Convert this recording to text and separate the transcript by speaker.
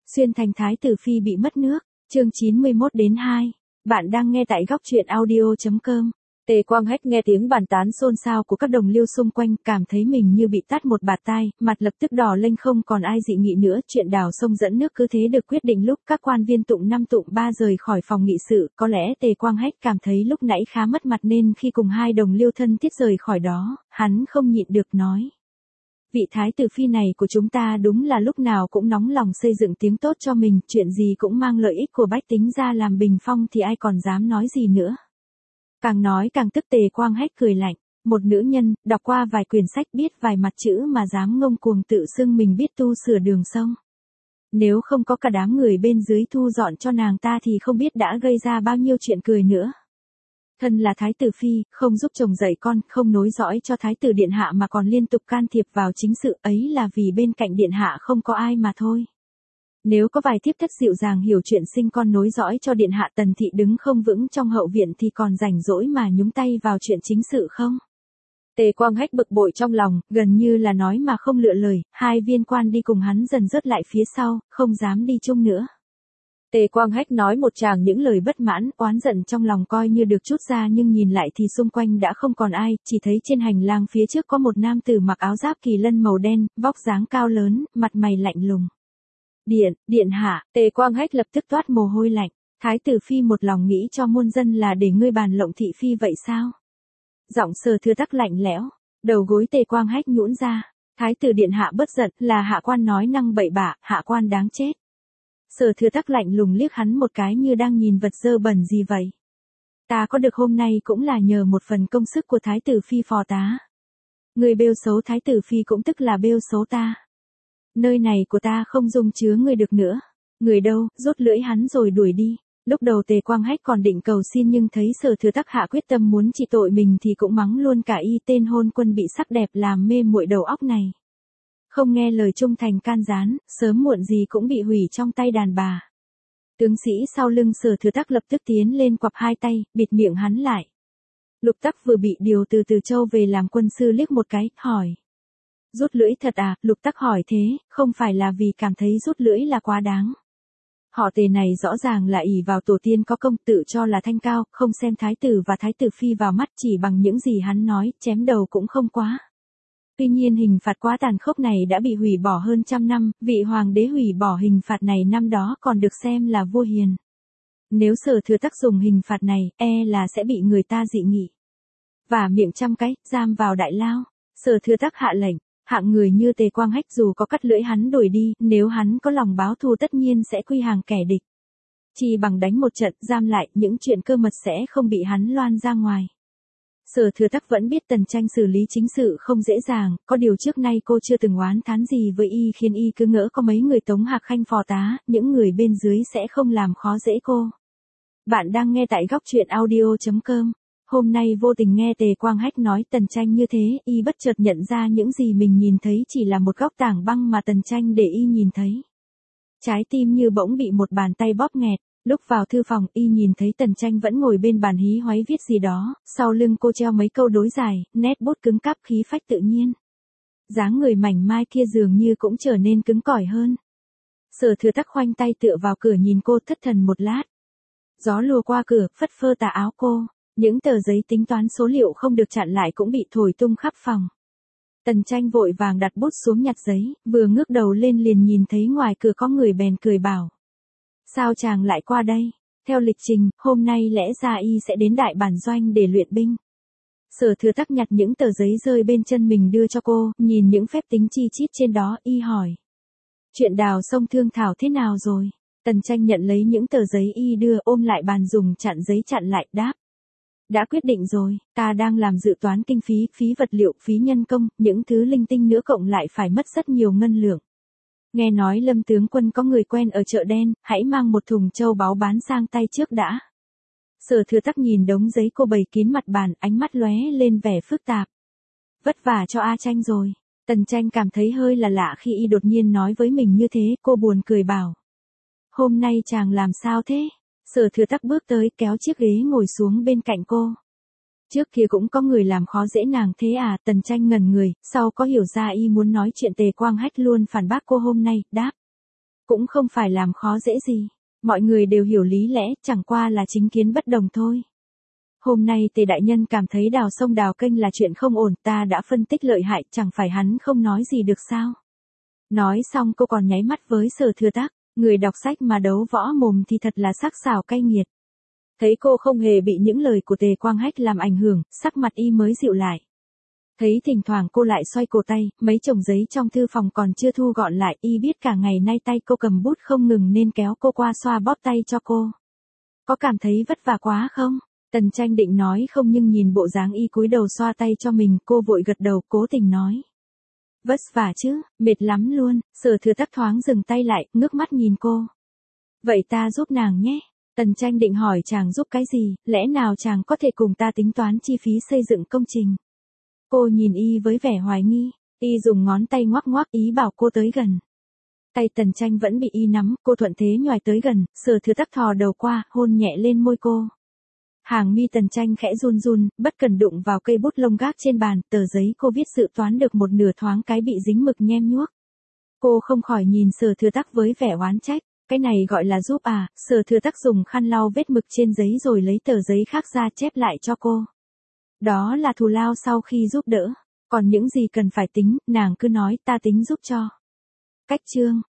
Speaker 1: Xuyên thành thái tử phi bị mất nước, chương 91-2. Bạn đang nghe tại góc truyện audio.com. Tề Quang Hách nghe tiếng bàn tán xôn xao của các đồng liêu xung quanh, cảm thấy mình như bị tát một bạt tai, mặt lập tức đỏ lên, không còn ai dị nghị nữa. Chuyện đào sông dẫn nước cứ thế được quyết định lúc các quan viên tụng 5 tụng 3 rời khỏi phòng nghị sự. Có lẽ Tề Quang Hách cảm thấy lúc nãy khá mất mặt nên khi cùng hai đồng liêu thân thiết rời khỏi đó, hắn không nhịn được nói: vị thái tử phi này của chúng ta đúng là lúc nào cũng nóng lòng xây dựng tiếng tốt cho mình, chuyện gì cũng mang lợi ích của bách tính ra làm bình phong thì ai còn dám nói gì nữa. Càng nói càng tức, Tề Quang Hách cười lạnh: một nữ nhân, đọc qua vài quyển sách biết vài mặt chữ mà dám ngông cuồng tự xưng mình biết tu sửa đường sông. Nếu không có cả đám người bên dưới thu dọn cho nàng ta thì không biết đã gây ra bao nhiêu chuyện cười nữa. Thân là thái tử phi, không giúp chồng dạy con, không nối dõi cho thái tử điện hạ mà còn liên tục can thiệp vào chính sự, ấy là vì bên cạnh điện hạ không có ai mà thôi. Nếu có vài thiếp thất dịu dàng hiểu chuyện sinh con nối dõi cho điện hạ, Tần thị đứng không vững trong hậu viện thì còn rảnh rỗi mà nhúng tay vào chuyện chính sự không? Tề Quang Hách bực bội trong lòng, gần như là nói mà không lựa lời. Hai viên quan đi cùng hắn dần rớt lại phía sau, không dám đi chung nữa. Tề Quang Hách nói một tràng những lời bất mãn, oán giận trong lòng coi như được chút ra, nhưng nhìn lại thì xung quanh đã không còn ai, chỉ thấy trên hành lang phía trước có một nam tử mặc áo giáp kỳ lân màu đen, vóc dáng cao lớn, mặt mày lạnh lùng. Điện hạ. Tề Quang Hách lập tức toát mồ hôi lạnh. Thái tử phi một lòng nghĩ cho muôn dân là để ngươi bàn lộng thị phi vậy sao? Giọng Sở Thừa Tắc lạnh lẽo, đầu gối Tề Quang Hách nhũn ra. Thái tử điện hạ bất giận, là hạ quan nói năng bậy bạ, hạ quan đáng chết. Sở Thừa Tắc lạnh lùng liếc hắn một cái như đang nhìn vật dơ bẩn gì vậy. Ta có được hôm nay cũng là nhờ một phần công sức của thái tử phi phò tá. Người bêu xấu thái tử phi cũng tức là bêu xấu ta. Nơi này của ta không dung chứa người được nữa. Người đâu, rút lưỡi hắn rồi đuổi đi. Lúc đầu Tề Quang Hách còn định cầu xin, nhưng thấy Sở Thừa Tắc hạ quyết tâm muốn trị tội mình thì cũng mắng luôn cả y tên hôn quân bị sắc đẹp làm mê muội đầu óc này. Không nghe lời trung thành can gián, sớm muộn gì cũng bị hủy trong tay đàn bà. Tướng sĩ sau lưng Sở Thừa Tắc lập tức tiến lên quặp hai tay, bịt miệng hắn lại. Lục Tắc vừa bị điều từ Từ Châu về làm quân sư liếc một cái, hỏi: rút lưỡi thật à? Lục Tắc hỏi thế, không phải là vì cảm thấy rút lưỡi là quá đáng. Họ Tề này rõ ràng là ỷ vào tổ tiên có công, tự cho là thanh cao, không xem thái tử và thái tử phi vào mắt, chỉ bằng những gì hắn nói, chém đầu cũng không quá. Tuy nhiên hình phạt quá tàn khốc này đã bị hủy bỏ hơn 100 năm, vị hoàng đế hủy bỏ hình phạt này năm đó còn được xem là vua hiền. Nếu Sở Thừa Tắc dùng hình phạt này, là sẽ bị người ta dị nghị. Và miệng 100 cái, giam vào đại lao. Sở Thừa Tắc hạ lệnh, hạng người như Tề Quang Hách dù có cắt lưỡi hắn đuổi đi, nếu hắn có lòng báo thù tất nhiên sẽ quy hàng kẻ địch. Chỉ bằng đánh một trận, giam lại, những chuyện cơ mật sẽ không bị hắn loan ra ngoài. Sở Thừa Tắc vẫn biết Tần Tranh xử lý chính sự không dễ dàng, có điều trước nay cô chưa từng oán thán gì với y, khiến y cứ ngỡ có mấy người Tống Hạc Khanh phò tá, những người bên dưới sẽ không làm khó dễ cô. Bạn đang nghe tại góc truyện audio.com. Hôm nay vô tình nghe Tề Quang Hách nói Tần Tranh như thế, y bất chợt nhận ra những gì mình nhìn thấy chỉ là một góc tảng băng mà Tần Tranh để y nhìn thấy. Trái tim như bỗng bị một bàn tay bóp nghẹt. Lúc vào thư phòng, y nhìn thấy Tần Tranh vẫn ngồi bên bàn hí hoáy viết gì đó, sau lưng cô treo mấy câu đối dài, nét bút cứng cáp, khí phách tự nhiên. Dáng người mảnh mai kia dường như cũng trở nên cứng cỏi hơn. Sở Thừa Tắc khoanh tay tựa vào cửa nhìn cô thất thần một lát. Gió lùa qua cửa, phất phơ tà áo cô, những tờ giấy tính toán số liệu không được chặn lại cũng bị thổi tung khắp phòng. Tần Tranh vội vàng đặt bút xuống nhặt giấy, vừa ngước đầu lên liền nhìn thấy ngoài cửa có người, bèn cười bảo: sao chàng lại qua đây? Theo lịch trình, hôm nay lẽ ra y sẽ đến đại bản doanh để luyện binh. Sở Thừa Tắc nhặt những tờ giấy rơi bên chân mình đưa cho cô, nhìn những phép tính chi chít trên đó, y hỏi: chuyện đào sông thương thảo thế nào rồi? Tần Tranh nhận lấy những tờ giấy y đưa, ôm lại bàn dùng chặn giấy chặn lại, đáp: đã quyết định rồi, ta đang làm dự toán kinh phí, phí vật liệu, phí nhân công, những thứ linh tinh nữa cộng lại phải mất rất nhiều ngân lượng. Nghe nói Lâm tướng quân có người quen ở chợ đen, hãy mang một thùng châu báu bán sang tay trước đã. Sở Thừa Tắc nhìn đống giấy cô bày kín mặt bàn, ánh mắt lóe lên vẻ phức tạp. Vất vả cho A Tranh rồi. Tần Tranh cảm thấy hơi là lạ khi y đột nhiên nói với mình như thế, cô buồn cười bảo: hôm nay chàng làm sao thế? Sở Thừa Tắc bước tới kéo chiếc ghế ngồi xuống bên cạnh cô. Trước kia cũng có người làm khó dễ nàng thế à? Tần Tranh ngẩn người, sau có hiểu ra y muốn nói chuyện Tề Quang Hách luôn phản bác cô hôm nay, đáp: Cũng không phải làm khó dễ gì. Mọi người đều hiểu lý lẽ, chẳng qua là chính kiến bất đồng thôi. Hôm nay Tề đại nhân cảm thấy đào sông đào kênh là chuyện không ổn, ta đã phân tích lợi hại, chẳng phải hắn không nói gì được sao? Nói xong cô còn nháy mắt với Sở Thừa Tác, người đọc sách mà đấu võ mồm thì thật là sắc sảo cay nghiệt. Thấy cô không hề bị những lời của Tề Quang Hách làm ảnh hưởng, sắc mặt y mới dịu lại. Thấy thỉnh thoảng cô lại xoay cổ tay, mấy chồng giấy trong thư phòng còn chưa thu gọn lại, y biết cả ngày nay tay cô cầm bút không ngừng nên kéo cô qua xoa bóp tay cho cô. Có cảm thấy vất vả quá không? Tần Tranh định nói không nhưng nhìn bộ dáng y cúi đầu xoa tay cho mình, cô vội gật đầu, cố tình nói. Vất vả chứ, mệt lắm luôn. Sở Thừa Tác thoáng dừng tay lại, ngước mắt nhìn cô. Vậy ta giúp nàng nhé. Tần Tranh định hỏi chàng giúp cái gì, lẽ nào chàng có thể cùng ta tính toán chi phí xây dựng công trình. Cô nhìn y với vẻ hoài nghi, y dùng ngón tay ngoắc ngoắc ý bảo cô tới gần. Tay Tần Tranh vẫn bị y nắm, cô thuận thế nhoài tới gần, Sở Thừa Tác thò đầu qua, hôn nhẹ lên môi cô. Hàng mi Tần Tranh khẽ run run, bất cần đụng vào cây bút lông gác trên bàn, tờ giấy cô viết dự toán được một nửa thoáng cái bị dính mực nhem nhuốc. Cô không khỏi nhìn Sở Thừa Tác với vẻ oán trách, cái này gọi là giúp à? Sở Thừa Tác dùng khăn lau vết mực trên giấy rồi lấy tờ giấy khác ra chép lại cho cô. Đó là thù lao sau khi giúp đỡ, còn những gì cần phải tính, nàng cứ nói ta tính giúp cho. Cách chương